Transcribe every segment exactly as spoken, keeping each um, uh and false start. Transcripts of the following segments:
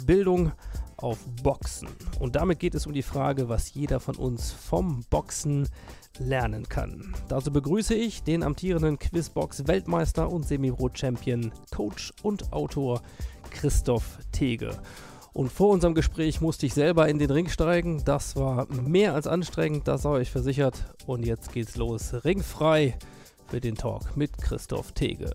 Bildung auf Boxen. Und damit geht es um die Frage, was jeder von uns vom Boxen lernen kann. Dazu begrüße ich den amtierenden Quizbox-Weltmeister und Semi-Pro-Champion, Coach und Autor Christoph Thege. Und vor unserem Gespräch musste ich selber in den Ring steigen. Das war mehr als anstrengend, das sei euch versichert. Und jetzt geht's los. Ringfrei für den Talk mit Christoph Thege.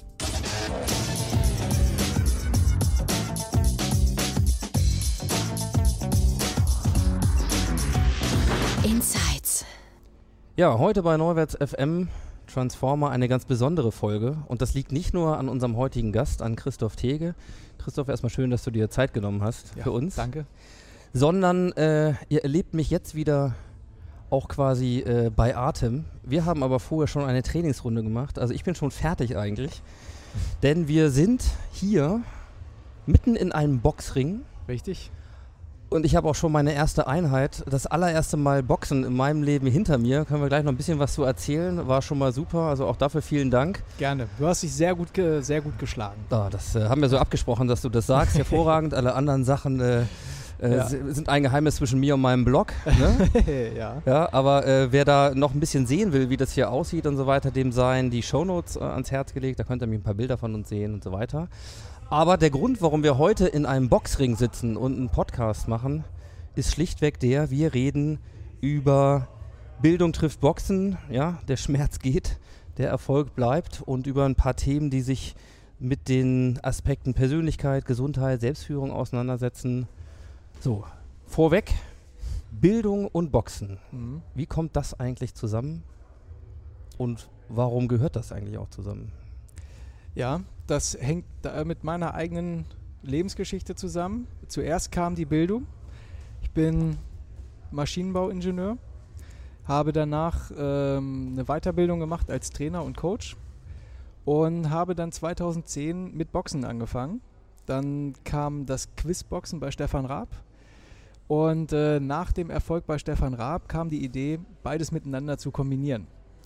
Insights. Ja, heute bei Neuwärts F M Transformer eine ganz besondere Folge. Und das liegt nicht nur an unserem heutigen Gast, an Christoph Thege. Christoph, erstmal schön, dass du dir Zeit genommen hast ja, für uns. Danke. Sondern äh, ihr erlebt mich jetzt wieder auch quasi äh, bei Atem. Wir haben aber vorher schon eine Trainingsrunde gemacht. Also ich bin schon fertig eigentlich. Denn wir sind hier mitten in einem Boxring. Richtig. Und ich habe auch schon meine erste Einheit, das allererste Mal Boxen in meinem Leben hinter mir. Können wir gleich noch ein bisschen was zu erzählen. War schon mal super, also auch dafür vielen Dank. Gerne. Du hast dich sehr gut, ge- sehr gut geschlagen. Ah, das äh, haben wir so abgesprochen, dass du das sagst. Hervorragend. Alle anderen Sachen äh, äh, Ja. sind ein Geheimnis zwischen mir und meinem Blog. Ne? ja. Ja, aber äh, wer da noch ein bisschen sehen will, wie das hier aussieht und so weiter, dem seien die Shownotes äh, ans Herz gelegt. Da könnt ihr mir ein paar Bilder von uns sehen und so weiter. Aber der Grund, warum wir heute in einem Boxring sitzen und einen Podcast machen, ist schlichtweg der, wir reden über Bildung trifft Boxen, ja, der Schmerz geht, der Erfolg bleibt und über ein paar Themen, die sich mit den Aspekten Persönlichkeit, Gesundheit, Selbstführung auseinandersetzen. So, vorweg, Bildung und Boxen. Mhm. Wie kommt das eigentlich zusammen und warum gehört das eigentlich auch zusammen? Ja, das hängt da mit meiner eigenen Lebensgeschichte zusammen. Zuerst kam die Bildung. Ich bin Maschinenbauingenieur, habe danach ähm, eine Weiterbildung gemacht als Trainer und Coach und habe dann zweitausendzehn mit Boxen angefangen. Dann kam das Quizboxen bei Stefan Raab und äh, nach dem Erfolg bei Stefan Raab kam die Idee, beides miteinander zu kombinieren.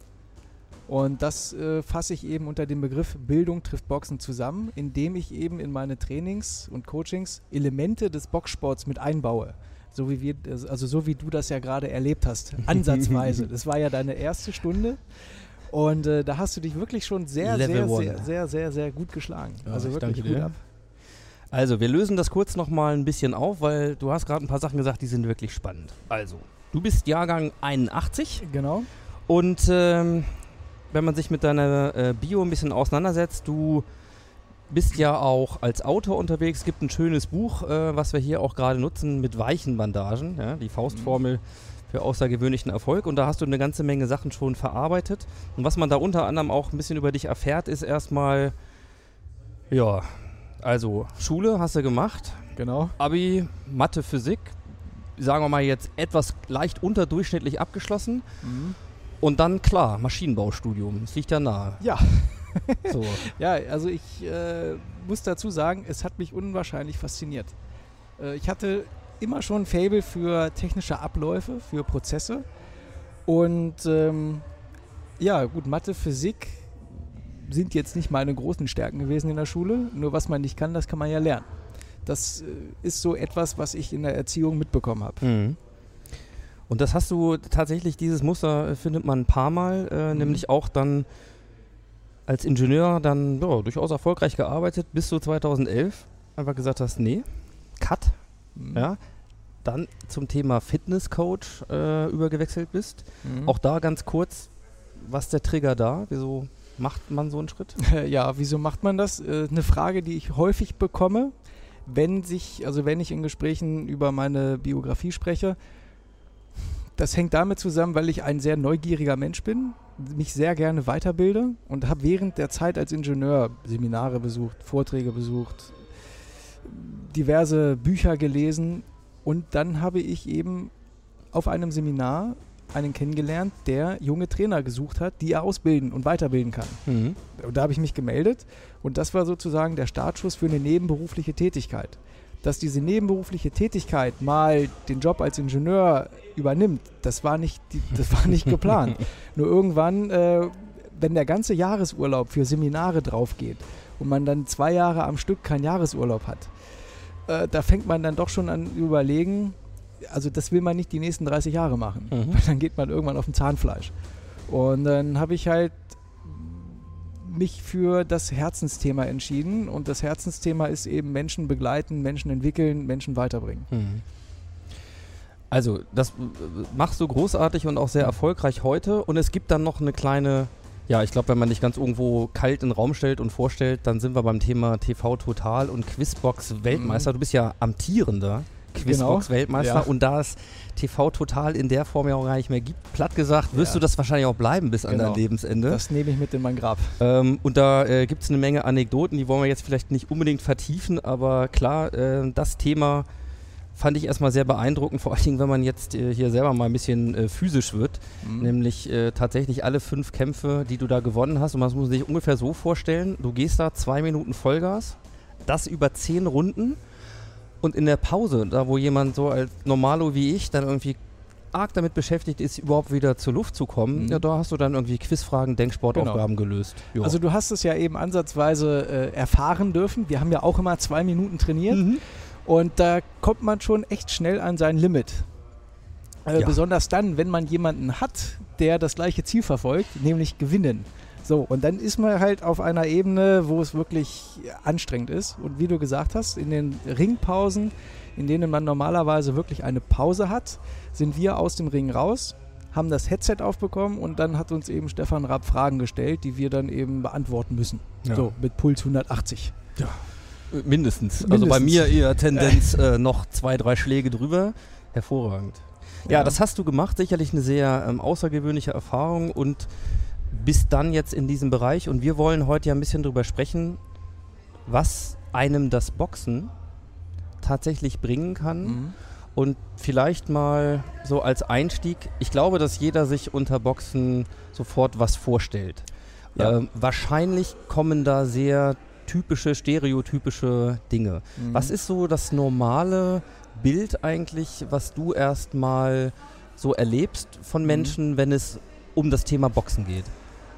Und das äh, fasse ich eben unter dem Begriff Bildung trifft Boxen zusammen, indem ich eben in meine Trainings und Coachings Elemente des Boxsports mit einbaue. So wie wir, also so wie du das ja gerade erlebt hast, ansatzweise. Das war ja deine erste Stunde und äh, da hast du dich wirklich schon sehr, Level sehr, one. sehr, sehr, sehr, sehr gut geschlagen. Ja, also ich wirklich danke gut dir. ab. Also, wir lösen das kurz nochmal ein bisschen auf, weil du hast gerade ein paar Sachen gesagt, die sind wirklich spannend. Also, du bist Jahrgang einundachtzig Genau. und ähm, wenn man sich mit deiner äh, Bio ein bisschen auseinandersetzt, du bist ja auch als Autor unterwegs. Es gibt ein schönes Buch, äh, was wir hier auch gerade nutzen, mit weichen Bandagen, ja, die Faustformel für außergewöhnlichen Erfolg. Und da hast du eine ganze Menge Sachen schon verarbeitet. Und was man da unter anderem auch ein bisschen über dich erfährt, ist erstmal, ja, also Schule hast du gemacht, Genau. Abi, Mathe, Physik, sagen wir mal jetzt etwas leicht unterdurchschnittlich abgeschlossen. Mhm. Und dann, klar, Maschinenbaustudium, das liegt ja nahe. Ja. So. Ja, also ich äh, muss dazu sagen, es hat mich unwahrscheinlich fasziniert. Äh, ich hatte immer schon ein Faible für technische Abläufe, für Prozesse. Und ähm, ja, gut, Mathe, Physik sind jetzt nicht meine großen Stärken gewesen in der Schule. Nur was man nicht kann, das kann man ja lernen. Das äh, ist so etwas, was ich in der Erziehung mitbekommen habe. Mhm. Und das hast du tatsächlich, dieses Muster findet man ein paar Mal, äh, Mhm. nämlich auch dann als Ingenieur dann ja, durchaus erfolgreich gearbeitet, bis du zweitausendelf einfach gesagt hast, nee, Cut, Mhm. ja, dann zum Thema Fitnesscoach äh, übergewechselt bist. Mhm. Auch da ganz kurz, was ist der Trigger da? Wieso macht man so einen Schritt? Ja, wieso macht man das? Äh, eine Frage, die ich häufig bekomme, wenn sich, also wenn ich in Gesprächen über meine Biografie spreche. Das hängt damit zusammen, weil ich ein sehr neugieriger Mensch bin, mich sehr gerne weiterbilde und habe während der Zeit als Ingenieur Seminare besucht, Vorträge besucht, diverse Bücher gelesen und dann habe ich eben auf einem Seminar einen kennengelernt, der junge Trainer gesucht hat, die er ausbilden und weiterbilden kann. Mhm. Und da habe ich mich gemeldet und das war sozusagen der Startschuss für eine nebenberufliche Tätigkeit. Dass diese nebenberufliche Tätigkeit mal den Job als Ingenieur übernimmt, das war nicht, die, das war nicht geplant. Nur irgendwann, äh, wenn der ganze Jahresurlaub für Seminare drauf geht und man dann zwei Jahre am Stück keinen Jahresurlaub hat, äh, da fängt man dann doch schon an überlegen, also das will man nicht die nächsten dreißig Jahre machen, Mhm. weil dann geht man irgendwann auf dem Zahnfleisch. Und dann habe ich halt mich für das Herzensthema entschieden und das Herzensthema ist eben Menschen begleiten, Menschen entwickeln, Menschen weiterbringen. Mhm. Also, das äh, machst du großartig und auch sehr erfolgreich heute. Und es gibt dann noch eine kleine, ja, ich glaube, wenn man dich ganz irgendwo kalt in den Raum stellt und vorstellt, dann sind wir beim Thema T V Total und Quizbox Weltmeister. Mhm. Du bist ja amtierender Quizbox Weltmeister ja. und da es T V Total in der Form ja auch gar nicht mehr gibt, platt gesagt, wirst Ja. du das wahrscheinlich auch bleiben bis an Genau. dein Lebensende. Das nehme ich mit in mein Grab. Ähm, und da äh, gibt es eine Menge Anekdoten, die wollen wir jetzt vielleicht nicht unbedingt vertiefen, aber klar, äh, das Thema fand ich erstmal sehr beeindruckend, vor allen Dingen, wenn man jetzt äh, hier selber mal ein bisschen äh, physisch wird, Mhm. nämlich äh, tatsächlich alle fünf Kämpfe, die du da gewonnen hast. Und man muss sich ungefähr so vorstellen, du gehst da zwei Minuten Vollgas, das über zehn Runden und in der Pause, da wo jemand so als Normalo wie ich dann irgendwie arg damit beschäftigt ist, überhaupt wieder zur Luft zu kommen, Mhm. ja, da hast du dann irgendwie Quizfragen, Denksportaufgaben gelöst. Jo. Also du hast es ja eben ansatzweise äh, erfahren dürfen. Wir haben ja auch immer zwei Minuten trainiert. Mhm. Und da kommt man schon echt schnell an sein Limit. Äh, Ja. Besonders dann, wenn man jemanden hat, der das gleiche Ziel verfolgt, nämlich gewinnen. So, und dann ist man halt auf einer Ebene, wo es wirklich anstrengend ist. Und wie du gesagt hast, in den Ringpausen, in denen man normalerweise wirklich eine Pause hat, sind wir aus dem Ring raus, haben das Headset aufbekommen und dann hat uns eben Stefan Raab Fragen gestellt, die wir dann eben beantworten müssen. Ja. So, mit Puls hundertachtzig. Ja. Mindestens. Also Mindestens. bei mir eher Tendenz äh, noch zwei, drei Schläge drüber. Hervorragend. Ja, Ja. das hast du gemacht. Sicherlich eine sehr ähm, außergewöhnliche Erfahrung und bist dann jetzt in diesem Bereich. Und wir wollen heute ja ein bisschen drüber sprechen, was einem das Boxen tatsächlich bringen kann. Mhm. Und vielleicht mal so als Einstieg, ich glaube, dass jeder sich unter Boxen sofort was vorstellt. Ja. Ähm, wahrscheinlich kommen da sehr typische, stereotypische Dinge. Mhm. Was ist so das normale Bild eigentlich, was du erstmal so erlebst von Mhm. Menschen, wenn es um das Thema Boxen geht?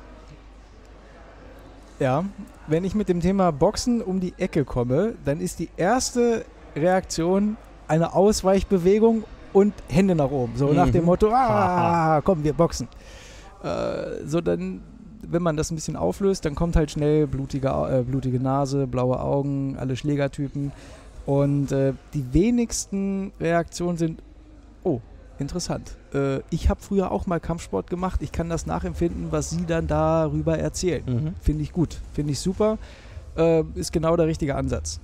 Ja, wenn ich mit dem Thema Boxen um die Ecke komme, dann ist die erste Reaktion eine Ausweichbewegung und Hände nach oben. So Mhm. nach dem Motto, ah, komm, wir boxen. Äh, so dann, wenn man das ein bisschen auflöst, dann kommt halt schnell blutige, Au- äh, blutige Nase, blaue Augen, alle Schlägertypen. Und äh, die wenigsten Reaktionen sind, oh, interessant. Äh, ich habe früher auch mal Kampfsport gemacht. Ich kann das nachempfinden, was Sie dann darüber erzählen. Mhm. Finde ich gut, finde ich super. Äh, ist genau der richtige Ansatz.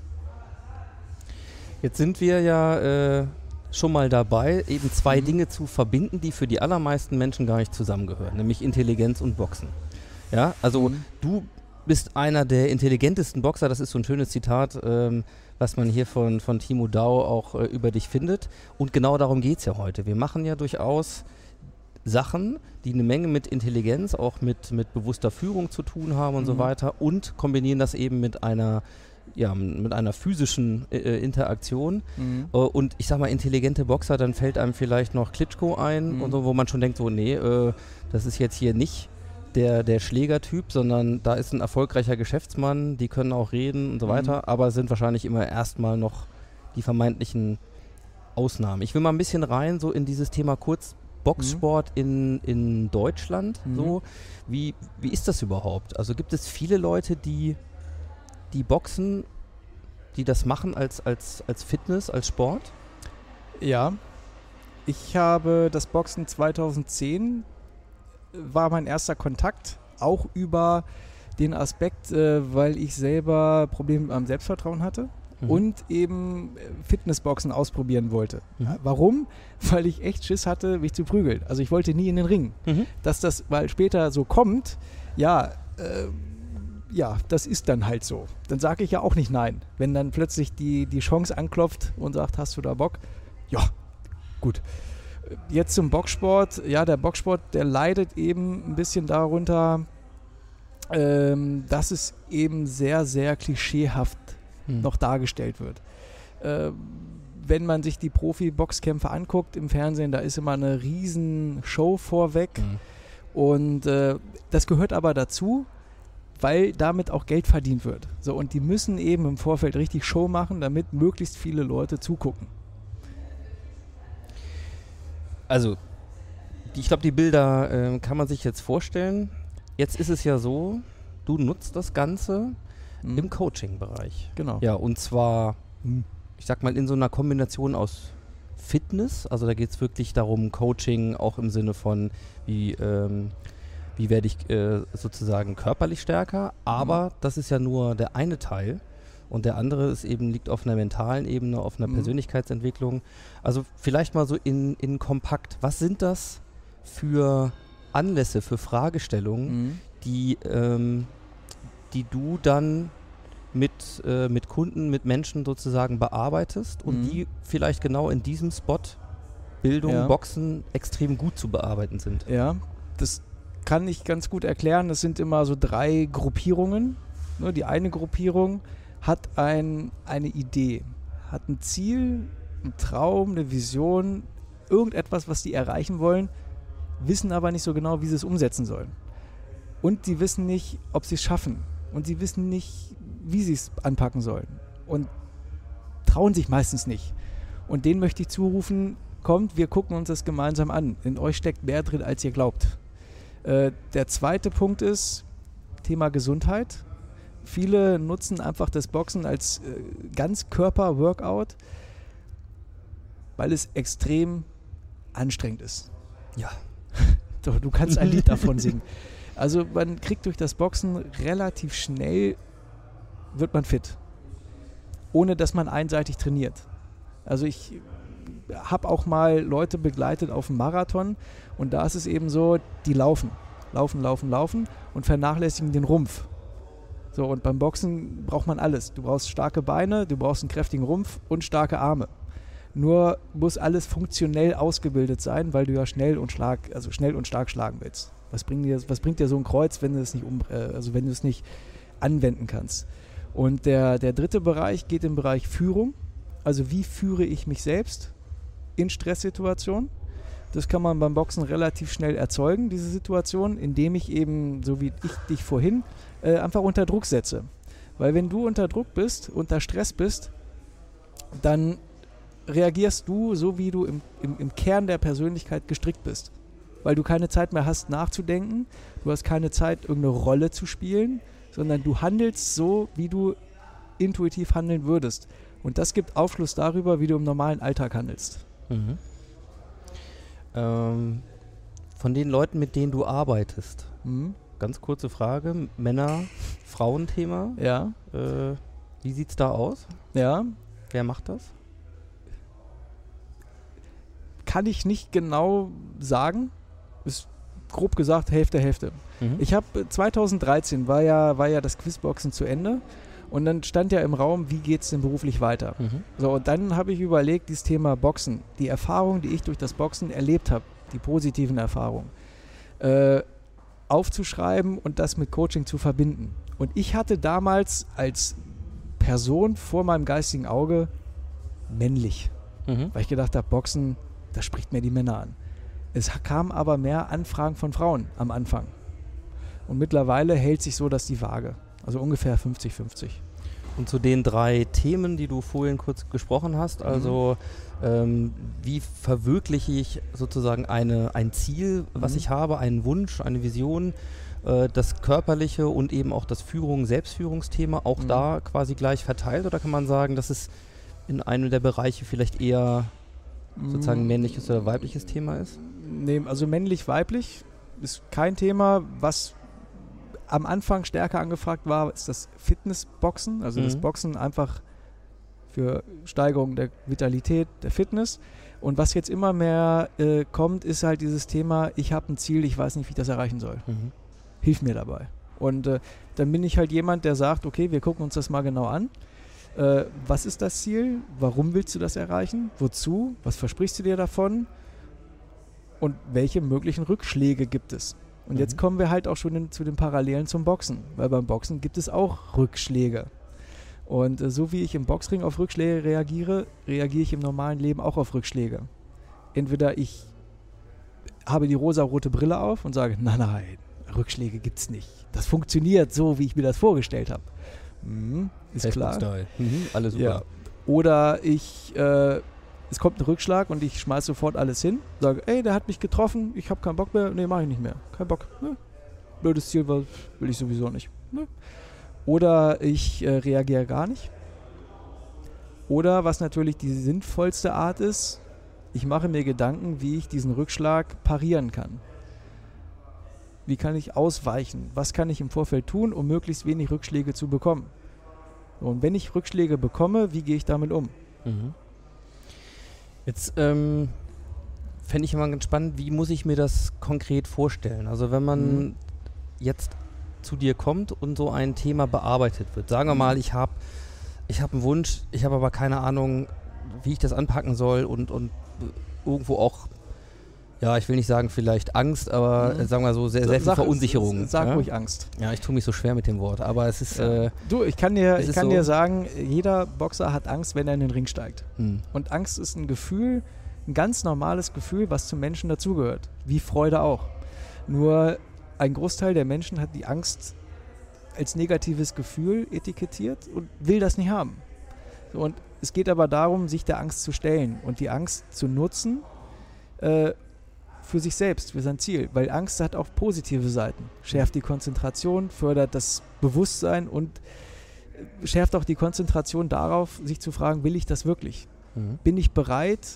Jetzt sind wir ja äh, schon mal dabei, eben zwei Mhm. Dinge zu verbinden, die für die allermeisten Menschen gar nicht zusammengehören, nämlich Intelligenz und Boxen. Ja, also Mhm. du bist einer der intelligentesten Boxer, das ist so ein schönes Zitat, ähm, was man hier von, von Timo Dau auch äh, über dich findet. Und genau darum geht es ja heute. Wir machen ja durchaus Sachen, die eine Menge mit Intelligenz, auch mit, mit bewusster Führung zu tun haben und so Mhm. weiter und kombinieren das eben mit einer, ja, mit einer physischen äh, Interaktion. Mhm. Äh, und ich sag mal, intelligente Boxer, dann fällt einem vielleicht noch Klitschko ein Mhm. und so, wo man schon denkt, so, nee, äh, das ist jetzt hier nicht der, der Schlägertyp, sondern da ist ein erfolgreicher Geschäftsmann, die können auch reden und so Mhm. weiter, aber sind wahrscheinlich immer erstmal noch die vermeintlichen Ausnahmen. Ich will mal ein bisschen rein so in dieses Thema kurz Boxsport in, in Deutschland. Mhm. So. Wie, wie ist das überhaupt? Also gibt es viele Leute, die, die boxen, die das machen als, als, als Fitness, als Sport? Ja, ich habe das Boxen zweitausendzehn, war mein erster Kontakt, auch über den Aspekt, äh, weil ich selber Probleme mit meinem Selbstvertrauen hatte. Mhm. Und eben äh, Fitnessboxen ausprobieren wollte. Mhm. Äh, Warum? Weil ich echt Schiss hatte, mich zu prügeln. Also ich wollte nie in den Ring. Mhm. Dass das, weil später so kommt, ja, äh, ja, das ist dann halt so. Dann sage ich ja auch nicht nein. Wenn dann plötzlich die, die Chance anklopft und sagt, hast du da Bock? Ja, gut. Jetzt zum Boxsport. Ja, der Boxsport, der leidet eben ein bisschen darunter, ähm, dass es eben sehr, sehr klischeehaft Mhm. noch dargestellt wird. Äh, wenn man sich die Profi-Boxkämpfe anguckt im Fernsehen, da ist immer eine riesen Show vorweg Mhm. und äh, das gehört aber dazu, weil damit auch Geld verdient wird. So, und die müssen eben im Vorfeld richtig Show machen, damit möglichst viele Leute zugucken. Also, die, ich glaube, die Bilder äh, kann man sich jetzt vorstellen. Jetzt ist es ja so, du nutzt das Ganze mhm. im Coaching-Bereich. Genau. Ja, und zwar, ich sag mal, in so einer Kombination aus Fitness, also da geht es wirklich darum, Coaching auch im Sinne von, wie, ähm, wie werde ich äh, sozusagen körperlich stärker, aber mhm. das ist ja nur der eine Teil und der andere ist eben, liegt auf einer mentalen Ebene, auf einer mhm. Persönlichkeitsentwicklung. Also vielleicht mal so in, in kompakt, was sind das für Anlässe, für Fragestellungen, mhm. die, ähm, die du dann mit, äh, mit Kunden, mit Menschen sozusagen bearbeitest und mhm. die vielleicht genau in diesem Spot Bildung, ja. Boxen extrem gut zu bearbeiten sind. Ja, das kann ich ganz gut erklären. Das sind immer so drei Gruppierungen. Ne, die eine Gruppierung hat ein, eine Idee, hat ein Ziel, einen Traum, eine Vision, irgendetwas, was die erreichen wollen, wissen aber nicht so genau, wie sie es umsetzen sollen. Und die wissen nicht, ob sie es schaffen. Und sie wissen nicht, wie sie es anpacken sollen. Und trauen sich meistens nicht. Und denen möchte ich zurufen, kommt, wir gucken uns das gemeinsam an. In euch steckt mehr drin, als ihr glaubt. Äh, der zweite Punkt ist Thema Gesundheit. Viele nutzen einfach das Boxen als äh, Ganzkörper-Workout, weil es extrem anstrengend ist. Ja. Doch, du kannst ein Lied davon singen. Also man kriegt durch das Boxen relativ schnell, wird man fit, ohne dass man einseitig trainiert. Also ich habe auch mal Leute begleitet auf dem Marathon und da ist es eben so, die laufen, laufen, laufen, laufen und vernachlässigen den Rumpf. So, und beim Boxen braucht man alles. Du brauchst starke Beine, du brauchst einen kräftigen Rumpf und starke Arme. Nur muss alles funktionell ausgebildet sein, weil du ja schnell und schlag, also schnell und stark schlagen willst. Was bringt dir, was bringt dir so ein Kreuz, wenn du es nicht um, äh, also wenn du es nicht anwenden kannst? Und der, der dritte Bereich geht im Bereich Führung. Also wie führe ich mich selbst in Stresssituationen? Das kann man beim Boxen relativ schnell erzeugen, diese Situation, indem ich eben, so wie ich dich vorhin, äh, einfach unter Druck setze. Weil wenn du unter Druck bist, unter Stress bist, dann reagierst du so, wie du im, im, im Kern der Persönlichkeit gestrickt bist. Weil du keine Zeit mehr hast, nachzudenken, du hast keine Zeit, irgendeine Rolle zu spielen, sondern du handelst so, wie du intuitiv handeln würdest. Und das gibt Aufschluss darüber, wie du im normalen Alltag handelst. Mhm. Ähm, von den Leuten, mit denen du arbeitest, mhm. ganz kurze Frage, Männer-Frauen-Thema. Ja. Äh, wie sieht es da aus? Ja. Wer macht das? Kann ich nicht genau sagen. Ist grob gesagt Hälfte, Hälfte. Mhm. Ich habe zweitausenddreizehn war ja, war ja das Quizboxen zu Ende und dann stand ja im Raum, wie geht es denn beruflich weiter? Mhm. So, und dann habe ich überlegt, dieses Thema Boxen, die Erfahrungen, die ich durch das Boxen erlebt habe, die positiven Erfahrungen, äh, aufzuschreiben und das mit Coaching zu verbinden. Und ich hatte damals als Person vor meinem geistigen Auge männlich, mhm. weil ich gedacht habe, Boxen, das spricht mir die Männer an. Es kamen aber mehr Anfragen von Frauen am Anfang. Und mittlerweile hält sich so das die Waage. Also ungefähr fünfzig fünfzig. Und zu den drei Themen, die du vorhin kurz gesprochen hast, also mhm. ähm, wie verwirkliche ich sozusagen eine, ein Ziel, was mhm. ich habe, einen Wunsch, eine Vision, äh, das körperliche und eben auch das Führung, Selbstführungsthema, auch mhm. da quasi gleich verteilt? Oder kann man sagen, dass es in einem der Bereiche vielleicht eher sozusagen ein männliches oder weibliches Thema ist? Nee, also männlich-weiblich ist kein Thema. Was am Anfang stärker angefragt war, ist das Fitnessboxen, also mhm. das Boxen einfach für Steigerung der Vitalität, der Fitness. Und was jetzt immer mehr äh, kommt, ist halt dieses Thema, ich habe ein Ziel, ich weiß nicht, wie ich das erreichen soll. Mhm. Hilf mir dabei. Und äh, dann bin ich halt jemand, der sagt, okay, wir gucken uns das mal genau an. Äh, was ist das Ziel? Warum willst du das erreichen? Wozu? Was versprichst du dir davon? Und welche möglichen Rückschläge gibt es? Und mhm. jetzt kommen wir halt auch schon in, zu den Parallelen zum Boxen, weil beim Boxen gibt es auch Rückschläge. Und äh, so wie ich im Boxring auf Rückschläge reagiere, reagiere ich im normalen Leben auch auf Rückschläge. Entweder ich habe die rosarote Brille auf und sage, nein, nein, Rückschläge gibt's nicht. Das funktioniert so, wie ich mir das vorgestellt habe. Mhm, ist klar. Mhm, alles super. Ja. Oder ich, äh, es kommt ein Rückschlag und ich schmeiß sofort alles hin, sage, ey, der hat mich getroffen, ich habe keinen Bock mehr, nee, mache ich nicht mehr. Kein Bock. Ne? Blödes Ziel, will ich sowieso nicht. Ne? Oder ich äh, reagiere gar nicht. Oder was natürlich die sinnvollste Art ist, ich mache mir Gedanken, wie ich diesen Rückschlag parieren kann. Wie kann ich ausweichen? Was kann ich im Vorfeld tun, um möglichst wenig Rückschläge zu bekommen? Und wenn ich Rückschläge bekomme, wie gehe ich damit um? Mhm. Jetzt ähm, fände ich immer ganz spannend, wie muss ich mir das konkret vorstellen? Also wenn man mhm. jetzt zu dir kommt und so ein Thema bearbeitet wird. Sagen wir mal, ich habe ich hab einen Wunsch, ich habe aber keine Ahnung, wie ich das anpacken soll und, und irgendwo auch, ja, ich will nicht sagen vielleicht Angst, aber mhm. sagen wir so, sehr, sehr viel sag, Verunsicherung. Sag ja? ruhig Angst. Ja, ich tue mich so schwer mit dem Wort, aber es ist... Ja. Äh, du, ich kann dir, ich kann so dir sagen, jeder Boxer hat Angst, wenn er in den Ring steigt. Mhm. Und Angst ist ein Gefühl, ein ganz normales Gefühl, was zum Menschen dazugehört. Wie Freude auch. Nur ein Großteil der Menschen hat die Angst als negatives Gefühl etikettiert und will das nicht haben. So, und es geht aber darum, sich der Angst zu stellen und die Angst zu nutzen äh, für sich selbst, für sein Ziel. Weil Angst hat auch positive Seiten. Schärft die Konzentration, fördert das Bewusstsein und schärft auch die Konzentration darauf, sich zu fragen, will ich das wirklich? Mhm. Bin ich bereit,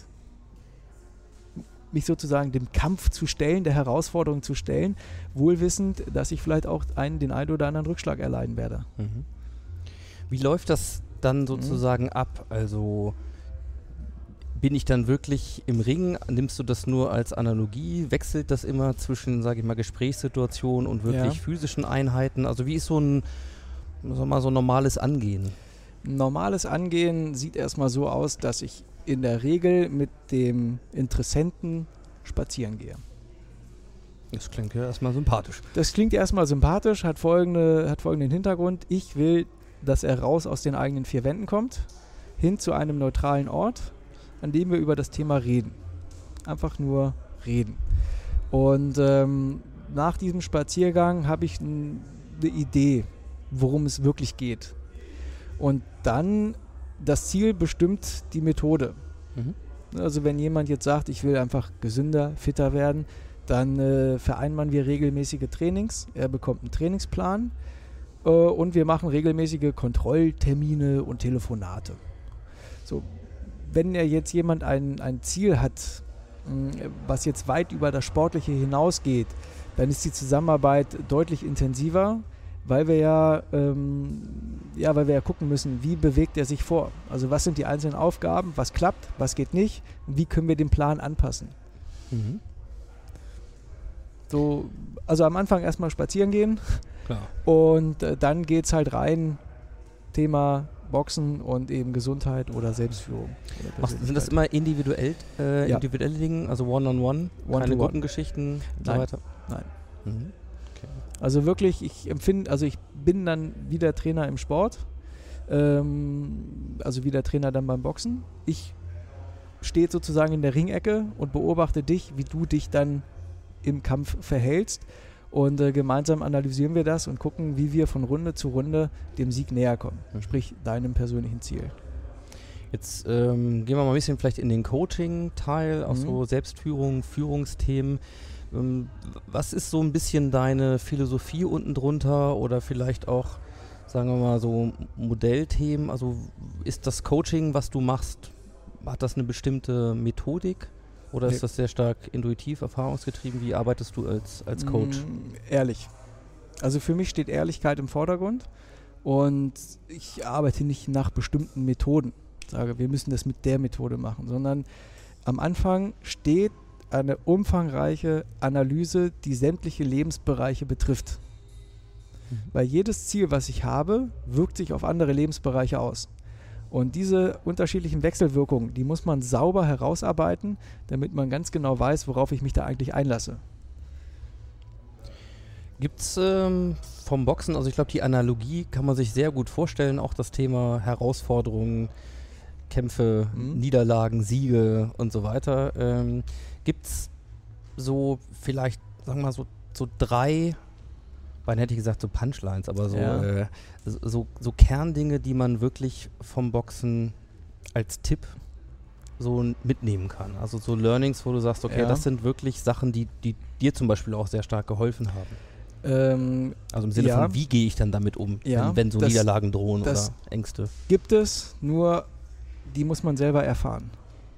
mich sozusagen dem Kampf zu stellen, der Herausforderung zu stellen, wohlwissend, dass ich vielleicht auch einen, den einen oder anderen Rückschlag erleiden werde. Mhm. Wie läuft das dann sozusagen mhm. ab? Also bin ich dann wirklich im Ring? Nimmst du das nur als Analogie? Wechselt das immer zwischen, sage ich mal, Gesprächssituationen und wirklich ja. physischen Einheiten? Also wie ist so ein, sagen wir mal, so ein normales Angehen? Normales Angehen sieht erstmal so aus, dass ich in der Regel mit dem Interessenten spazieren gehe. Das klingt ja erstmal sympathisch. Das klingt erstmal sympathisch, hat, folgende, hat folgenden Hintergrund. Ich will, dass er raus aus den eigenen vier Wänden kommt, hin zu einem neutralen Ort, an dem wir über das Thema reden. Einfach nur reden. Und ähm, nach diesem Spaziergang habe ich n- eine Idee, worum es wirklich geht. Und dann das Ziel bestimmt die Methode. Mhm. Also wenn jemand jetzt sagt, ich will einfach gesünder, fitter werden, dann äh, vereinbaren wir regelmäßige Trainings. Er bekommt einen Trainingsplan äh, und wir machen regelmäßige Kontrolltermine und Telefonate. So, wenn er jetzt jemand ein, ein Ziel hat, mh, was jetzt weit über das Sportliche hinausgeht, dann ist die Zusammenarbeit deutlich intensiver, weil wir ja, ähm, ja, weil wir ja gucken müssen, wie bewegt er sich vor. Also was sind die einzelnen Aufgaben, was klappt, was geht nicht, und wie können wir den Plan anpassen. Mhm. So, also am Anfang erstmal spazieren gehen. Klar. Und äh, dann geht es halt rein, Thema Boxen und eben Gesundheit oder Selbstführung. Oder Machst, sind das immer individuell, äh, ja. individuelle Dinge, also One-on-One, One keine to Gruppengeschichten und so Nein. weiter? Nein. Mhm. Okay. Also wirklich, ich empfinde, also ich bin dann wieder Trainer im Sport, ähm, also wieder Trainer dann beim Boxen. Ich stehe sozusagen in der Ringecke und beobachte dich, wie du dich dann im Kampf verhältst. Und äh, gemeinsam analysieren wir das und gucken, wie wir von Runde zu Runde dem Sieg näher kommen, mhm. sprich deinem persönlichen Ziel. Jetzt ähm, gehen wir mal ein bisschen vielleicht in den Coaching-Teil, auch mhm. so Selbstführung, Führungsthemen. Ähm, was ist so ein bisschen deine Philosophie unten drunter oder vielleicht auch, sagen wir mal, so Modellthemen? Also ist das Coaching, was du machst, hat das eine bestimmte Methodik? Oder ist das sehr stark intuitiv, erfahrungsgetrieben? Wie arbeitest du als, als Coach? Mm, ehrlich. Also für mich steht Ehrlichkeit im Vordergrund und ich arbeite nicht nach bestimmten Methoden. Ich sage, wir müssen das mit der Methode machen, sondern am Anfang steht eine umfangreiche Analyse, die sämtliche Lebensbereiche betrifft. Mhm. Weil jedes Ziel, was ich habe, wirkt sich auf andere Lebensbereiche aus. Und diese unterschiedlichen Wechselwirkungen, die muss man sauber herausarbeiten, damit man ganz genau weiß, worauf ich mich da eigentlich einlasse. Gibt es ähm, vom Boxen, also ich glaube, die Analogie kann man sich sehr gut vorstellen, auch das Thema Herausforderungen, Kämpfe, mhm. Niederlagen, Siege und so weiter. Ähm, Gibt es so vielleicht, sagen wir mal, so, so drei beinahe hätte ich gesagt so Punchlines, aber so, Ja. äh, so, so Kerndinge, die man wirklich vom Boxen als Tipp so n- mitnehmen kann. Also so Learnings, wo du sagst, okay, Ja. das sind wirklich Sachen, die, die dir zum Beispiel auch sehr stark geholfen haben. Ähm, Also im Sinne Ja. von, wie gehe ich dann damit um, Ja, wenn, wenn so das- Niederlagen drohen das- oder Ängste. gibt es, nur die muss man selber erfahren.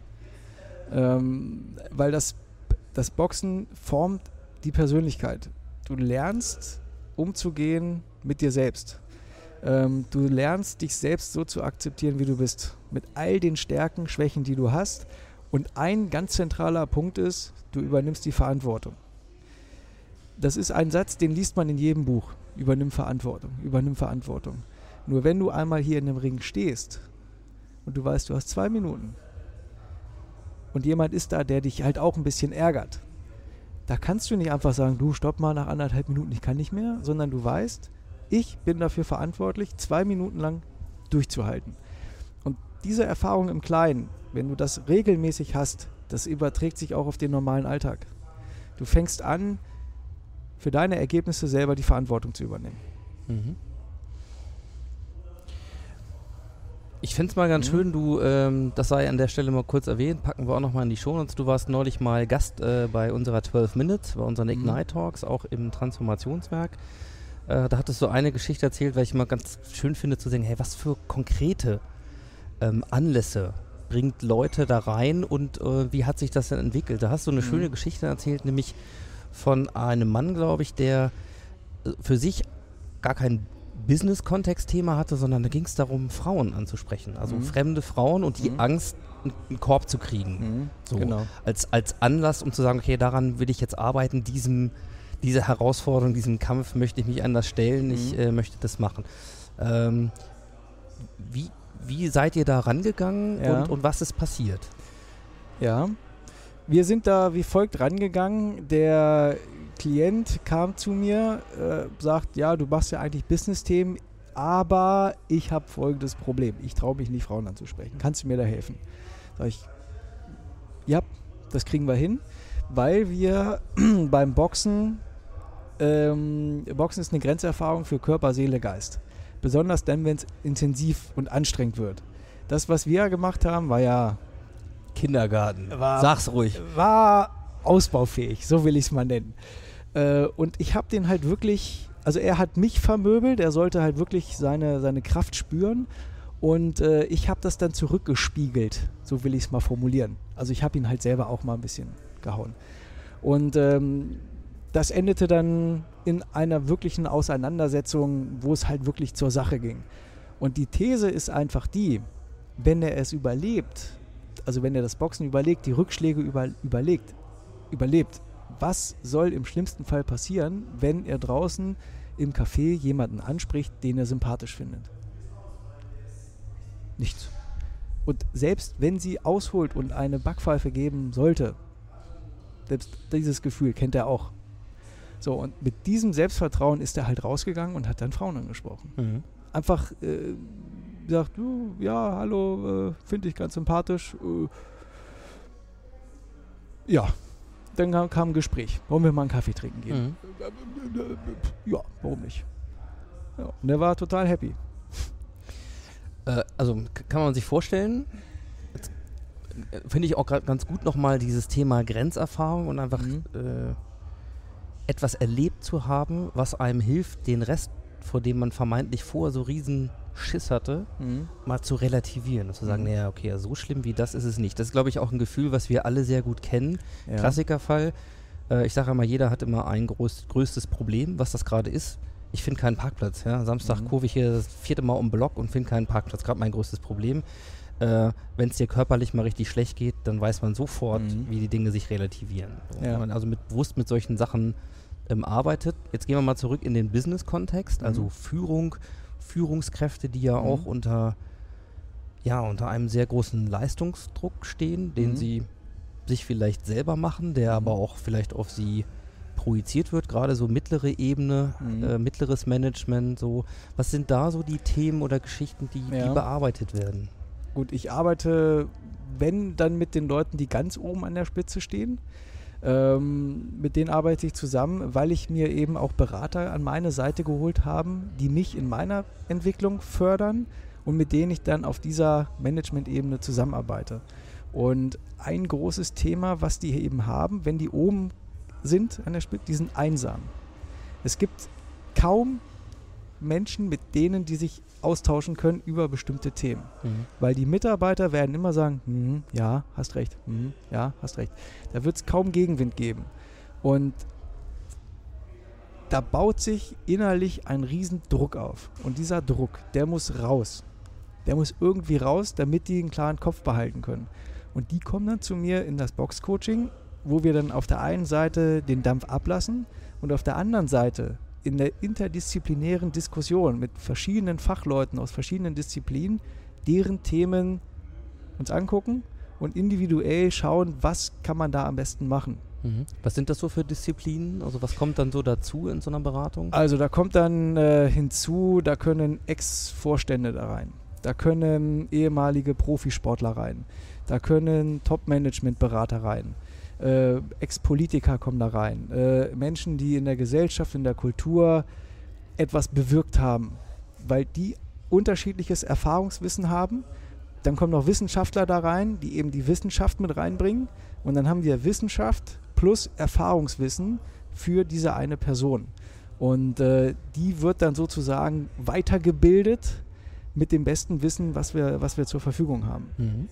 Ähm, weil das, das Boxen formt die Persönlichkeit. Du lernst umzugehen mit dir selbst. Ähm, du lernst dich selbst so zu akzeptieren, wie du bist. Mit all den Stärken, Schwächen, die du hast. Und ein ganz zentraler Punkt ist, du übernimmst die Verantwortung. Das ist ein Satz, den liest man in jedem Buch. Übernimm Verantwortung, übernimm Verantwortung. Nur wenn du einmal hier in dem Ring stehst und du weißt, du hast zwei Minuten und jemand ist da, der dich halt auch ein bisschen ärgert, da kannst du nicht einfach sagen, du stopp mal nach anderthalb Minuten, ich kann nicht mehr, sondern du weißt, ich bin dafür verantwortlich, zwei Minuten lang durchzuhalten. Und diese Erfahrung im Kleinen, wenn du das regelmäßig hast, das überträgt sich auch auf den normalen Alltag. Du fängst an, für deine Ergebnisse selber die Verantwortung zu übernehmen. Mhm. Ich finde es mal ganz Mhm. schön, du, ähm, das sei an der Stelle mal kurz erwähnt, packen wir auch nochmal in die Shownotes. Du warst neulich mal Gast äh, bei unserer zwölf Minutes, bei unseren Mhm. Ignite Talks, auch im Transformationswerk. Äh, da hattest du eine Geschichte erzählt, weil ich immer ganz schön finde zu sehen, hey, was für konkrete ähm, Anlässe bringt Leute da rein und äh, wie hat sich das denn entwickelt? Da hast du eine Mhm. schöne Geschichte erzählt, nämlich von einem Mann, glaube ich, der äh, für sich gar kein Business-Kontext-Thema hatte, sondern da ging es darum, Frauen anzusprechen. Also Mhm. fremde Frauen und die Mhm. Angst, n- einen Korb zu kriegen. So. Genau. Als, als Anlass, um zu sagen, okay, daran will ich jetzt arbeiten, diesem, diese Herausforderung, diesem Kampf möchte ich mich anders stellen, ich Mhm. äh, möchte das machen. Ähm, wie, wie seid ihr da rangegangen Ja. und, und was ist passiert? Ja, wir sind da wie folgt rangegangen. Der Klient kam zu mir, äh, sagt, ja, du machst ja eigentlich Business-Themen, aber ich habe folgendes Problem. Ich traue mich nicht, Frauen anzusprechen. Kannst du mir da helfen? Sag ich, ja, das kriegen wir hin, weil wir beim Boxen, ähm, Boxen ist eine Grenzerfahrung für Körper, Seele, Geist. Besonders dann, wenn es intensiv und anstrengend wird. Das, was wir gemacht haben, war ja Kindergarten. War- Sag's ruhig. war ausbaufähig, so will ich es mal nennen. Äh, und ich habe den halt wirklich, also er hat mich vermöbelt, er sollte halt wirklich seine, seine Kraft spüren und äh, ich habe das dann zurückgespiegelt, so will ich es mal formulieren. Also ich habe ihn halt selber auch mal ein bisschen gehauen. Und ähm, das endete dann in einer wirklichen Auseinandersetzung, wo es halt wirklich zur Sache ging. Und die These ist einfach die, wenn er es überlebt, also wenn er das Boxen überlegt, die Rückschläge über, überlegt, überlebt, was soll im schlimmsten Fall passieren, wenn er draußen im Café jemanden anspricht, den er sympathisch findet? Nichts. Und selbst wenn sie ausholt und eine Backpfeife geben sollte, selbst dieses Gefühl kennt er auch. So, und mit diesem Selbstvertrauen ist er halt rausgegangen und hat dann Frauen angesprochen. Mhm. Einfach äh, gesagt, du, ja, hallo, äh, finde ich ganz sympathisch. Äh, ja, dann kam, kam ein Gespräch. Wollen wir mal einen Kaffee trinken gehen? Mhm. Ja, warum nicht? Ja, und er war total happy. Äh, also k- kann man sich vorstellen, jetzt, äh, finde ich auch gerade ganz gut nochmal dieses Thema Grenzerfahrung und einfach Mhm. äh, etwas erlebt zu haben, was einem hilft, den Rest, vor dem man vermeintlich vorher so riesen Schiss hatte, mal zu relativieren und zu sagen, Mhm. naja, okay, so schlimm wie das ist es nicht. Das ist, glaube ich, auch ein Gefühl, was wir alle sehr gut kennen. Ja. Klassikerfall. Äh, ich sage immer, jeder hat immer ein groß, größtes Problem, was das gerade ist. Ich finde keinen Parkplatz. Ja? Samstag Mhm. kurve ich hier das vierte Mal um den Block und finde keinen Parkplatz. Gerade mein größtes Problem. Äh, Wenn es dir körperlich mal richtig schlecht geht, dann weiß man sofort, Mhm. wie die Dinge sich relativieren. So, Ja. Wenn man also mit, bewusst mit solchen Sachen ähm, arbeitet. Jetzt gehen wir mal zurück in den Business-Kontext, also Mhm. Führung, Führungskräfte, die ja Mhm. auch unter, ja, unter einem sehr großen Leistungsdruck stehen, den Mhm. sie sich vielleicht selber machen, der Mhm. aber auch vielleicht auf sie projiziert wird, gerade so mittlere Ebene, Mhm. äh, mittleres Management, so. Was sind da so die Themen oder Geschichten, die, Ja. die bearbeitet werden? Gut, ich arbeite, wenn, dann mit den Leuten, die ganz oben an der Spitze stehen. Ähm, mit denen arbeite ich zusammen, weil ich mir eben auch Berater an meine Seite geholt habe, die mich in meiner Entwicklung fördern und mit denen ich dann auf dieser Management-Ebene zusammenarbeite. Und ein großes Thema, was die eben haben, wenn die oben sind an der Spitze, die sind einsam. Es gibt kaum Menschen, mit denen die sich austauschen können über bestimmte Themen. Mhm. Weil die Mitarbeiter werden immer sagen, hm, ja, hast recht, hm, ja, hast recht. Da wird es kaum Gegenwind geben. Und da baut sich innerlich ein riesen Druck auf. Und dieser Druck, der muss raus. Der muss irgendwie raus, damit die einen klaren Kopf behalten können. Und die kommen dann zu mir in das Box-Coaching, wo wir dann auf der einen Seite den Dampf ablassen und auf der anderen Seite in der interdisziplinären Diskussion mit verschiedenen Fachleuten aus verschiedenen Disziplinen deren Themen uns angucken und individuell schauen, was kann man da am besten machen. Mhm. Was sind das so für Disziplinen? Also was kommt dann so dazu in so einer Beratung? Also da kommt dann äh, hinzu, da können Ex-Vorstände da rein, da können ehemalige Profisportler rein, da können Top-Management-Berater rein. Äh, Ex-Politiker kommen da rein, äh, Menschen, die in der Gesellschaft, in der Kultur etwas bewirkt haben, weil die unterschiedliches Erfahrungswissen haben. Dann kommen noch Wissenschaftler da rein, die eben die Wissenschaft mit reinbringen und dann haben wir Wissenschaft plus Erfahrungswissen für diese eine Person. Und äh, die wird dann sozusagen weitergebildet mit dem besten Wissen, was wir, was wir zur Verfügung haben. Mhm.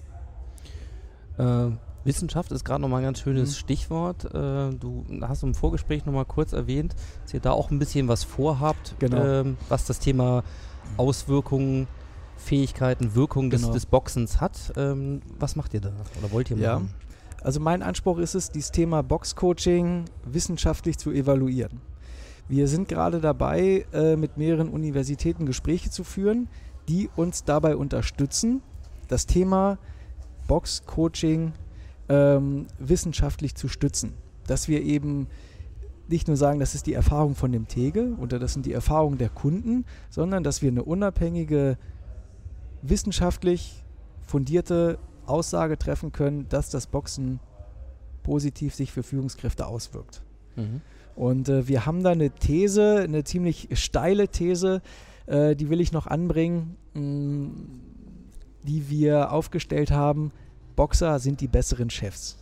Äh, Wissenschaft ist gerade nochmal ein ganz schönes Mhm. Stichwort. Äh, du hast im Vorgespräch nochmal kurz erwähnt, dass ihr da auch ein bisschen was vorhabt, Genau. ähm, was das Thema Auswirkungen, Fähigkeiten, Wirkung des, Genau. des Boxens hat. Ähm, was macht ihr da oder wollt ihr Ja. machen? Also mein Anspruch ist es, dieses Thema Boxcoaching wissenschaftlich zu evaluieren. Wir sind gerade dabei, äh, mit mehreren Universitäten Gespräche zu führen, die uns dabei unterstützen, das Thema Boxcoaching ähm, wissenschaftlich zu stützen. Dass wir eben nicht nur sagen, das ist die Erfahrung von dem Tege oder das sind die Erfahrungen der Kunden, sondern dass wir eine unabhängige, wissenschaftlich fundierte Aussage treffen können, dass das Boxen positiv sich für Führungskräfte auswirkt. Mhm. Und äh, wir haben da eine These, eine ziemlich steile These, äh, die will ich noch anbringen, mh, die wir aufgestellt haben. Boxer sind die besseren Chefs.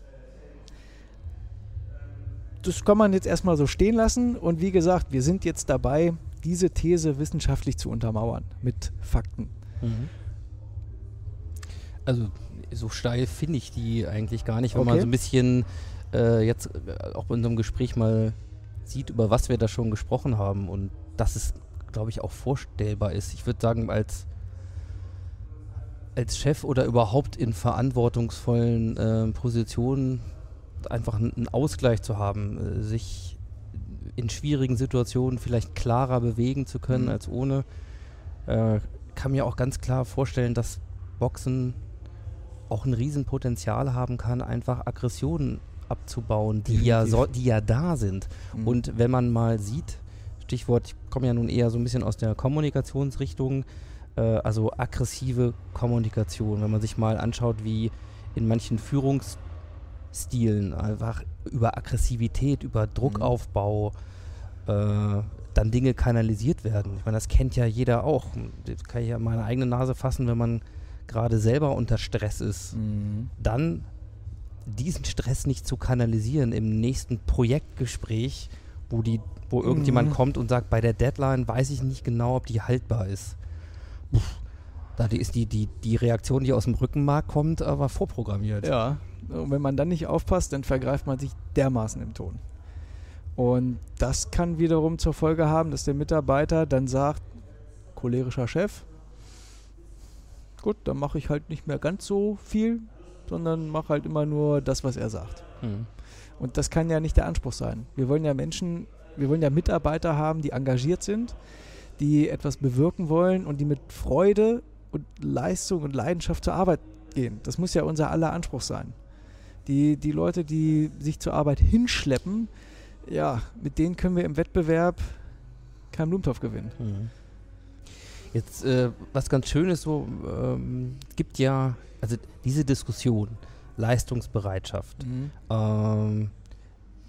Das kann man jetzt erstmal so stehen lassen und wie gesagt, wir sind jetzt dabei, diese These wissenschaftlich zu untermauern mit Fakten. Mhm. Also so steil finde ich die eigentlich gar nicht, wenn Okay. man so ein bisschen äh, jetzt äh, auch bei unserem Gespräch mal sieht, über was wir da schon gesprochen haben und dass es, glaube ich, auch vorstellbar ist. Ich würde sagen, als als Chef oder überhaupt in verantwortungsvollen äh, Positionen einfach einen Ausgleich zu haben, äh, sich in schwierigen Situationen vielleicht klarer bewegen zu können Mhm. als ohne, äh, kann mir auch ganz klar vorstellen, dass Boxen auch ein Riesenpotenzial haben kann, einfach Aggressionen abzubauen, die ja, so, die ja da sind. Mhm. Und wenn man mal sieht, Stichwort, ich komme ja nun eher so ein bisschen aus der Kommunikationsrichtung, äh, also aggressive Kommunikation, wenn man sich mal anschaut, wie in manchen Führungsstilen einfach über Aggressivität, über Druckaufbau äh, dann Dinge kanalisiert werden. Ich meine, das kennt ja jeder auch. Das kann ich ja meine eigene Nase fassen, wenn man gerade selber unter Stress ist. Mhm. Dann diesen Stress nicht zu kanalisieren im nächsten Projektgespräch, wo die, wo irgendjemand Mhm. kommt und sagt, bei der Deadline weiß ich nicht genau, ob die haltbar ist. Uff, da die ist die, die, die Reaktion, die aus dem Rückenmark kommt, aber vorprogrammiert. Ja, und wenn man dann nicht aufpasst, dann vergreift man sich dermaßen im Ton. Und das kann wiederum zur Folge haben, dass der Mitarbeiter dann sagt, cholerischer Chef, gut, dann mache ich halt nicht mehr ganz so viel, sondern mache halt immer nur das, was er sagt. Mhm. Und das kann ja nicht der Anspruch sein. Wir wollen ja Menschen, wir wollen ja Mitarbeiter haben, die engagiert sind, die etwas bewirken wollen und die mit Freude und Leistung und Leidenschaft zur Arbeit gehen. Das muss ja unser aller Anspruch sein. Die, die Leute, die sich zur Arbeit hinschleppen, ja, mit denen können wir im Wettbewerb keinen Blumentopf gewinnen. Mhm. Jetzt, äh, was ganz schön ist, so, ähm, gibt ja, also diese Diskussion, Leistungsbereitschaft, Mhm. ähm,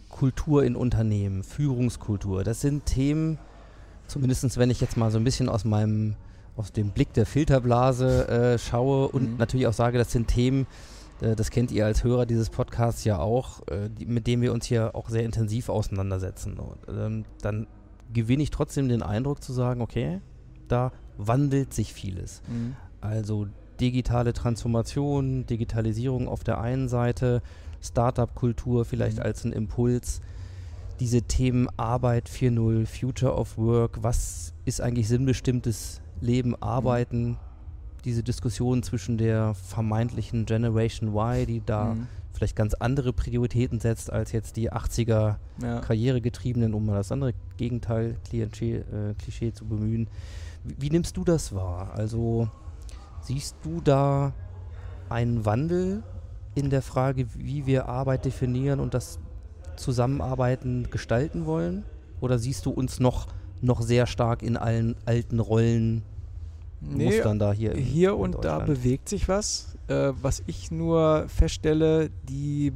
Kultur in Unternehmen, Führungskultur, das sind Themen, zumindest wenn ich jetzt mal so ein bisschen aus meinem, aus dem Blick der Filterblase äh, schaue und mhm. natürlich auch sage, das sind Themen, äh, das kennt ihr als Hörer dieses Podcasts ja auch, äh, die, mit denen wir uns hier auch sehr intensiv auseinandersetzen. Und, ähm, dann gewinne ich trotzdem den Eindruck zu sagen, okay, da wandelt sich vieles. Mhm. Also digitale Transformation, Digitalisierung auf der einen Seite, Startup-Kultur vielleicht mhm. als ein Impuls, diese Themen Arbeit vier Punkt null, Future of Work, was ist eigentlich sinnbestimmtes Leben, Arbeiten, mhm. diese Diskussion zwischen der vermeintlichen Generation Y, die da mhm. vielleicht ganz andere Prioritäten setzt als jetzt die achtziger ja. Karrieregetriebenen, um mal das andere Gegenteil, Klischee, äh, Klischee zu bemühen. Wie, wie nimmst du das wahr? Also siehst du da einen Wandel in der Frage, wie wir Arbeit definieren und das Zusammenarbeiten gestalten wollen? Oder siehst du uns noch, noch sehr stark in allen alten Rollen, nee, Mustern da hier? Hier in, in und da bewegt sich was. Äh, was ich nur feststelle, die,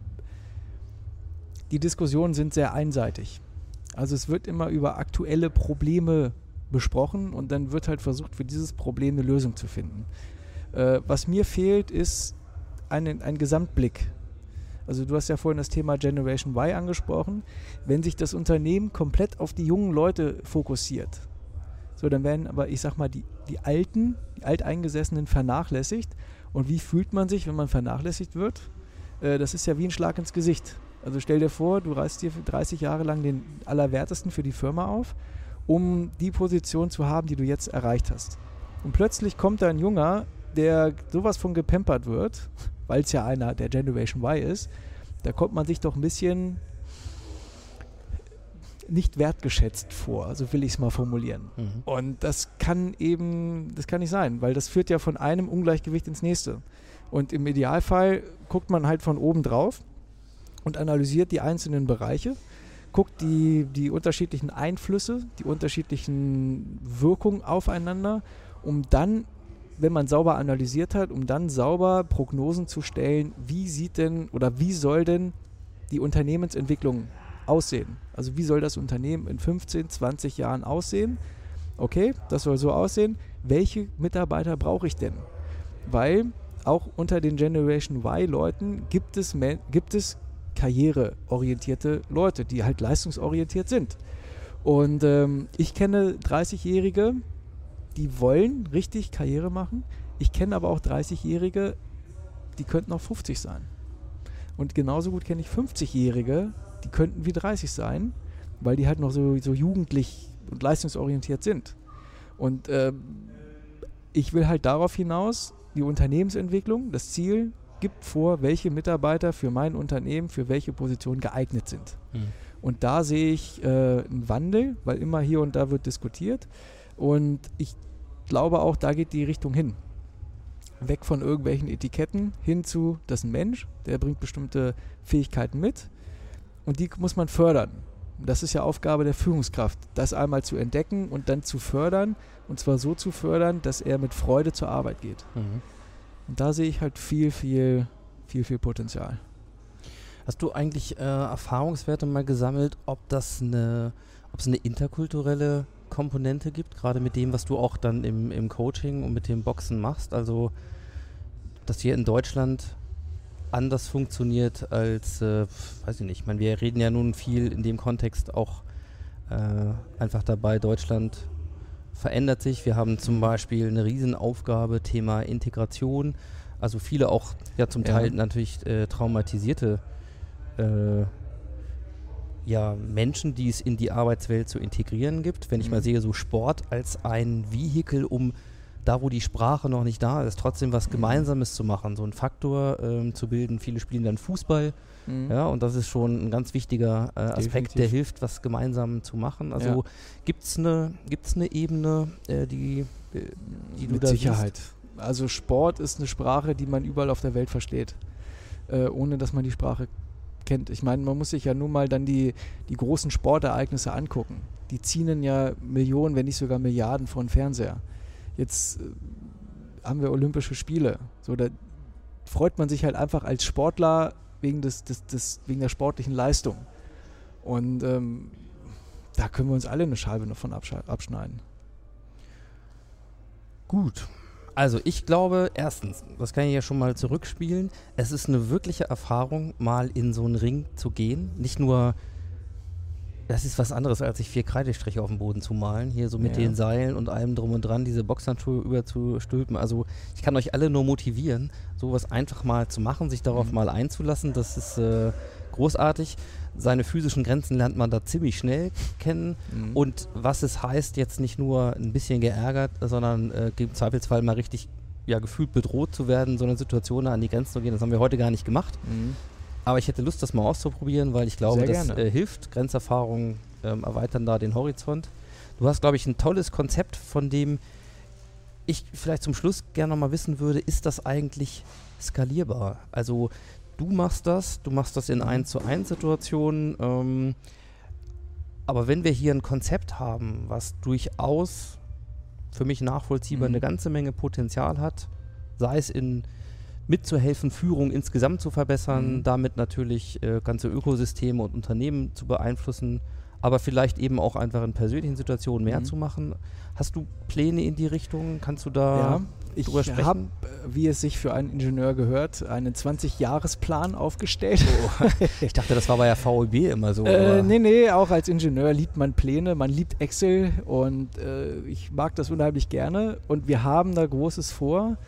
die Diskussionen sind sehr einseitig. Also es wird immer über aktuelle Probleme besprochen und dann wird halt versucht, für dieses Problem eine Lösung zu finden. Äh, was mir fehlt, ist ein, ein Gesamtblick. Also du hast ja vorhin das Thema Generation Y angesprochen. Wenn sich das Unternehmen komplett auf die jungen Leute fokussiert, so dann werden aber, ich sag mal, die, die Alten, die Alteingesessenen vernachlässigt. Und wie fühlt man sich, wenn man vernachlässigt wird? Äh, das ist ja wie ein Schlag ins Gesicht. Also stell dir vor, du reißt dir für dreißig Jahre lang den Allerwertesten für die Firma auf, um die Position zu haben, die du jetzt erreicht hast. Und plötzlich kommt da ein Junger, der sowas von gepampert wird, weil es ja einer der Generation Y ist, da kommt man sich doch ein bisschen nicht wertgeschätzt vor, so will ich es mal formulieren. Mhm. Und das kann eben, das kann nicht sein, weil das führt ja von einem Ungleichgewicht ins nächste. Und im Idealfall guckt man halt von oben drauf und analysiert die einzelnen Bereiche, guckt die, die unterschiedlichen Einflüsse, die unterschiedlichen Wirkungen aufeinander, um dann, wenn man sauber analysiert hat, um dann sauber Prognosen zu stellen, wie sieht denn oder wie soll denn die Unternehmensentwicklung aussehen? Also wie soll das Unternehmen in fünfzehn, zwanzig Jahren aussehen? Okay, das soll so aussehen. Welche Mitarbeiter brauche ich denn? Weil auch unter den Generation Y-Leuten gibt es, gibt es karriereorientierte Leute, die halt leistungsorientiert sind. Und ähm, ich kenne dreißigjährige, die wollen richtig Karriere machen. Ich kenne aber auch dreißigjährige, die könnten auch fünfzig sein. Und genauso gut kenne ich fünfzigjährige, die könnten wie dreißig sein, weil die halt noch so, so jugendlich und leistungsorientiert sind. Und äh, ich will halt darauf hinaus, die Unternehmensentwicklung, das Ziel gibt vor, welche Mitarbeiter für mein Unternehmen, für welche Position geeignet sind. Mhm. Und da sehe ich äh, einen Wandel, weil immer hier und da wird diskutiert. Und ich glaube auch, da geht die Richtung hin. Weg von irgendwelchen Etiketten hin zu, das ist ein Mensch, der bringt bestimmte Fähigkeiten mit und die muss man fördern. Das ist ja Aufgabe der Führungskraft, das einmal zu entdecken und dann zu fördern und zwar so zu fördern, dass er mit Freude zur Arbeit geht. Mhm. Und da sehe ich halt viel, viel, viel, viel Potenzial. Hast du eigentlich äh, Erfahrungswerte mal gesammelt, ob das eine, ob es eine interkulturelle Komponente gibt, gerade mit dem, was du auch dann im, im Coaching und mit dem Boxen machst, also dass hier in Deutschland anders funktioniert als, äh, weiß ich nicht, ich meine, wir reden ja nun viel in dem Kontext auch äh, einfach dabei, Deutschland verändert sich, wir haben zum Beispiel eine Riesenaufgabe, Thema Integration, also viele auch ja zum Teil ja. natürlich äh, traumatisierte äh, ja, Menschen, die es in die Arbeitswelt zu integrieren gibt. Wenn ich mhm. mal sehe, so Sport als ein Vehikel, um da, wo die Sprache noch nicht da ist, trotzdem was Gemeinsames zu machen, so einen Faktor ähm, zu bilden. Viele spielen dann Fußball, mhm. ja, und das ist schon ein ganz wichtiger äh, Aspekt, Definitiv. Der hilft, was gemeinsam zu machen. Also ja. gibt es eine gibt's eine Ebene, äh, die, äh, die du Mit da Sicherheit. siehst? Also Sport ist eine Sprache, die man überall auf der Welt versteht, äh, ohne dass man die Sprache kennt. Ich meine, man muss sich ja nur mal dann die, die großen Sportereignisse angucken. Die ziehen ja Millionen, wenn nicht sogar Milliarden vor den Fernseher. Jetzt äh, haben wir Olympische Spiele. So, da freut man sich halt einfach als Sportler wegen, des, des, des, wegen der sportlichen Leistung. Und ähm, da können wir uns alle eine Scheibe noch von absch- abschneiden. Gut. Also ich glaube, erstens, das kann ich ja schon mal zurückspielen, es ist eine wirkliche Erfahrung, mal in so einen Ring zu gehen. Nicht nur, das ist was anderes, als sich vier Kreidestriche auf dem Boden zu malen, hier so mit Ja. den Seilen und allem drum und dran, diese Boxhandschuhe überzustülpen. Also ich kann euch alle nur motivieren, sowas einfach mal zu machen, sich darauf Mhm. mal einzulassen. Das ist äh, großartig. Seine physischen Grenzen lernt man da ziemlich schnell kennen. Mhm. Und was es heißt, jetzt nicht nur ein bisschen geärgert, sondern äh, im Zweifelsfall mal richtig ja, gefühlt bedroht zu werden, so eine Situation an die Grenzen zu gehen, das haben wir heute gar nicht gemacht. Mhm. Aber ich hätte Lust, das mal auszuprobieren, weil ich glaube, Sehr das gerne. äh, hilft. Grenzerfahrungen ähm, erweitern da den Horizont. Du hast, glaube ich, ein tolles Konzept, von dem ich vielleicht zum Schluss gerne noch mal wissen würde, ist das eigentlich skalierbar? Also du machst das, du machst das in eins zu eins Situationen, ähm, aber wenn wir hier ein Konzept haben, was durchaus für mich nachvollziehbar Mhm. eine ganze Menge Potenzial hat, sei es in mitzuhelfen, Führung insgesamt zu verbessern, Mhm. damit natürlich äh, ganze Ökosysteme und Unternehmen zu beeinflussen, aber vielleicht eben auch einfach in persönlichen Situationen mehr Mhm. zu machen. Hast du Pläne in die Richtung? Kannst du da Ja, ich drüber sprechen? habe, wie es sich für einen Ingenieur gehört, einen zwanzig-Jahres-Plan aufgestellt. Ich dachte, das war bei der V E B immer so. Äh, aber- nee, nee, auch als Ingenieur liebt man Pläne, man liebt Excel und äh, ich mag das unheimlich gerne und wir haben da Großes vor,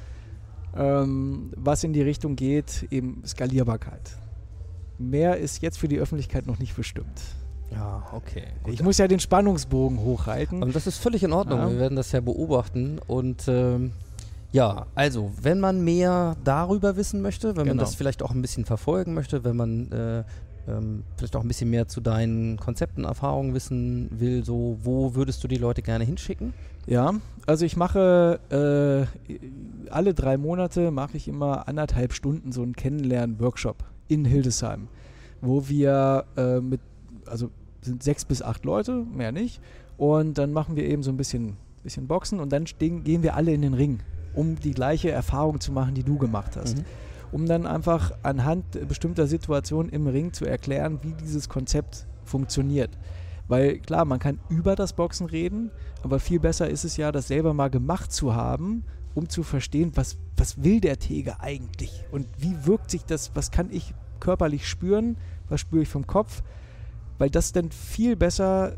ähm, was in die Richtung geht, eben Skalierbarkeit. Mehr ist jetzt für die Öffentlichkeit noch nicht bestimmt. Ja, okay. Gut. Ich muss ja den Spannungsbogen hochhalten. Und das ist völlig in Ordnung. Ja. Wir werden das ja beobachten. Und ähm, ja, also, wenn man mehr darüber wissen möchte, wenn man Genau. das vielleicht auch ein bisschen verfolgen möchte, wenn man äh, ähm, vielleicht auch ein bisschen mehr zu deinen Konzepten, Erfahrungen wissen will, so, wo würdest du die Leute gerne hinschicken? Ja, also ich mache äh, alle drei Monate mache ich immer anderthalb Stunden so einen Kennenlernen-Workshop in Hildesheim, wo wir äh, mit, also sind sechs bis acht Leute, mehr nicht, und dann machen wir eben so ein bisschen, bisschen Boxen und dann stehen, gehen wir alle in den Ring, um die gleiche Erfahrung zu machen, die du gemacht hast. Mhm. Um dann einfach anhand bestimmter Situationen im Ring zu erklären, wie dieses Konzept funktioniert. Weil klar, man kann über das Boxen reden, aber viel besser ist es ja, das selber mal gemacht zu haben, um zu verstehen, was, was will der Tiger eigentlich und wie wirkt sich das, was kann ich körperlich spüren, was spüre ich vom Kopf, weil das dann viel besser,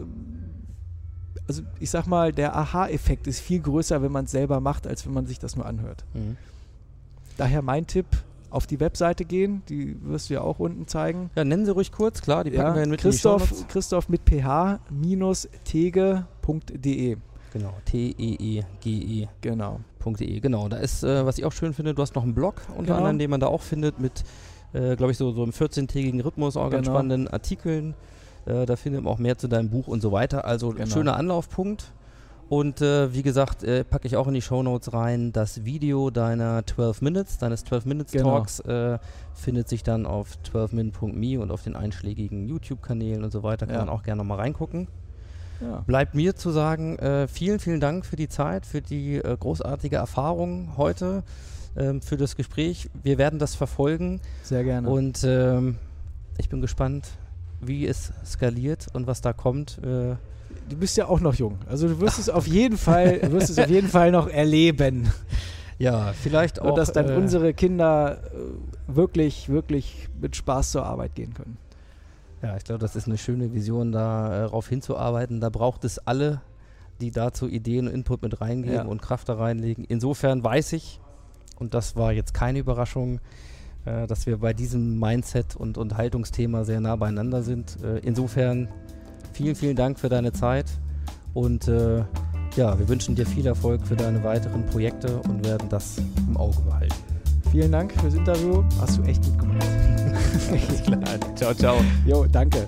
also ich sag mal, der Aha-Effekt ist viel größer, wenn man es selber macht, als wenn man sich das nur anhört. Mhm. Daher mein Tipp, auf die Webseite gehen, die wirst du ja auch unten zeigen. Ja, nennen Sie ruhig kurz, klar, die packen Ja, wir mit Christoph, in die Shownotes. Christoph mit ph-tege punkt de. Genau, T E E G E Genau. punkt de. Genau, da ist, äh, was ich auch schön finde, du hast noch einen Blog unter Genau. anderem, den man da auch findet mit, äh, glaube ich, so, so einem vierzehntägigen Rhythmus, auch ganz Genau. spannenden Artikeln. Äh, da findet man auch mehr zu deinem Buch und so weiter. Also ein Genau. schöner Anlaufpunkt. Und äh, wie gesagt, äh, packe ich auch in die Shownotes rein, das Video deiner zwölf Minutes, deines zwölf Minutes Genau. Talks äh, findet sich dann auf zwölf minute punkt me und auf den einschlägigen YouTube-Kanälen und so weiter. Kann Ja. man auch gerne nochmal reingucken. Ja. Bleibt mir zu sagen, äh, vielen, vielen Dank für die Zeit, für die äh, großartige Erfahrung heute, ähm, für das Gespräch. Wir werden das verfolgen Sehr gerne. und ähm, ich bin gespannt, wie es skaliert und was da kommt. Äh, du bist ja auch noch jung. Also du wirst es auf jeden Fall, wirst es auf jeden Fall noch erleben. ja, vielleicht auch. Und dass dann äh, unsere Kinder äh, wirklich, wirklich mit Spaß zur Arbeit gehen können. Ja, ich glaube, das ist eine schöne Vision, darauf hinzuarbeiten. Da braucht es alle, die dazu Ideen und Input mit reingeben Ja. und Kraft da reinlegen. Insofern weiß ich, und das war jetzt keine Überraschung, äh, dass wir bei diesem Mindset- und, und Haltungsthema sehr nah beieinander sind. Äh, insofern vielen, vielen Dank für deine Zeit und äh, ja, wir wünschen dir viel Erfolg für deine weiteren Projekte und werden das im Auge behalten. Vielen Dank fürs Interview. Hast du echt gut gemacht. Alles klar. Ciao, ciao. Jo, danke.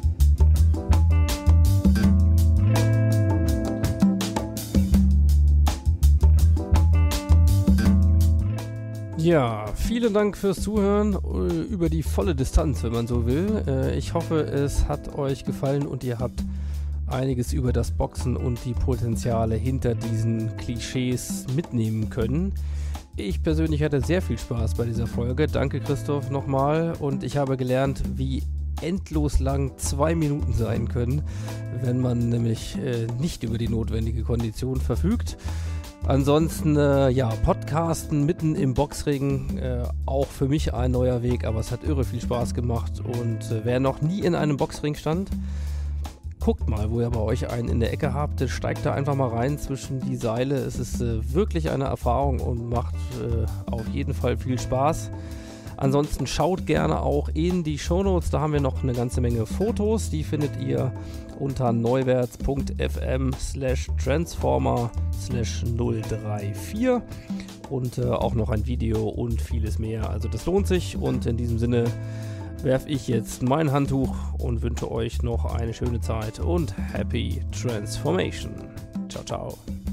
Ja, vielen Dank fürs Zuhören äh, über die volle Distanz, wenn man so will. Äh, ich hoffe, es hat euch gefallen und ihr habt einiges über das Boxen und die Potenziale hinter diesen Klischees mitnehmen können. Ich persönlich hatte sehr viel Spaß bei dieser Folge. Danke, Christoph, nochmal. Und ich habe gelernt, wie endlos lang zwei Minuten sein können, wenn man nämlich äh, nicht über die notwendige Kondition verfügt. Ansonsten, äh, ja, Podcasten mitten im Boxring, äh, auch für mich ein neuer Weg, aber es hat irre viel Spaß gemacht. Und äh, wer noch nie in einem Boxring stand, guckt mal, wo ihr bei euch einen in der Ecke habt, steigt da einfach mal rein zwischen die Seile. Es ist äh, wirklich eine Erfahrung und macht äh, auf jeden Fall viel Spaß. Ansonsten schaut gerne auch in die Shownotes, da haben wir noch eine ganze Menge Fotos, die findet ihr unter neuwerts.fm slash transformer slash null drei vier und äh, auch noch ein Video und vieles mehr. Also das lohnt sich und in diesem Sinne werfe ich jetzt mein Handtuch und wünsche euch noch eine schöne Zeit und Happy Transformation. Ciao, ciao.